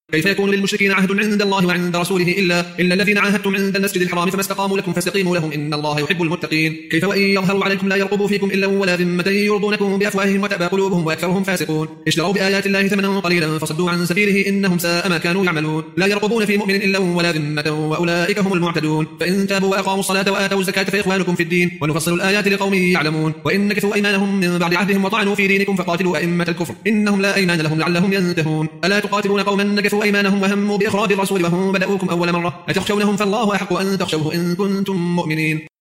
كيف يكون للمشركين عهد عند الله وعند رسوله إلا الذين عاهدتم عند المسجد الحرام فما استقاموا لكم فاستقيموا لهم إن الله يحب المتقين. كيف وإن يظهروا عليكم لا يرقبوا فيكم إلا ولا ذمة يرضونكم بأفواههم وتأبى قلوبهم وأكثرهم فاسقون. اشتروا بآيات الله ثمنا قليلا فصدوا عن سبيله إنهم ساء ما كانوا يعملون. لا يرقبون في مؤمن إلا ولا ذمة وأولئك هم المعتدون. فإن تابوا وأقاموا الصلاة وآتوا الزكاة فإخوانكم في الدين ونفصل الآيات لقوم يعلمون. وإن نكثوا أيمانهم من بعد عهدهم وطعنوا في دينكم فقاتلوا أئمة الكفر إنهم لا أيمان لهم لعلهم ينتهون. ألا تقاتلون قوما نكثوا أيمانهم وهموا بإخراج الرسول وهم بدأوكم أول مرة أتخشونهم فالله أحق أن تخشوه إن كنتم مؤمنين.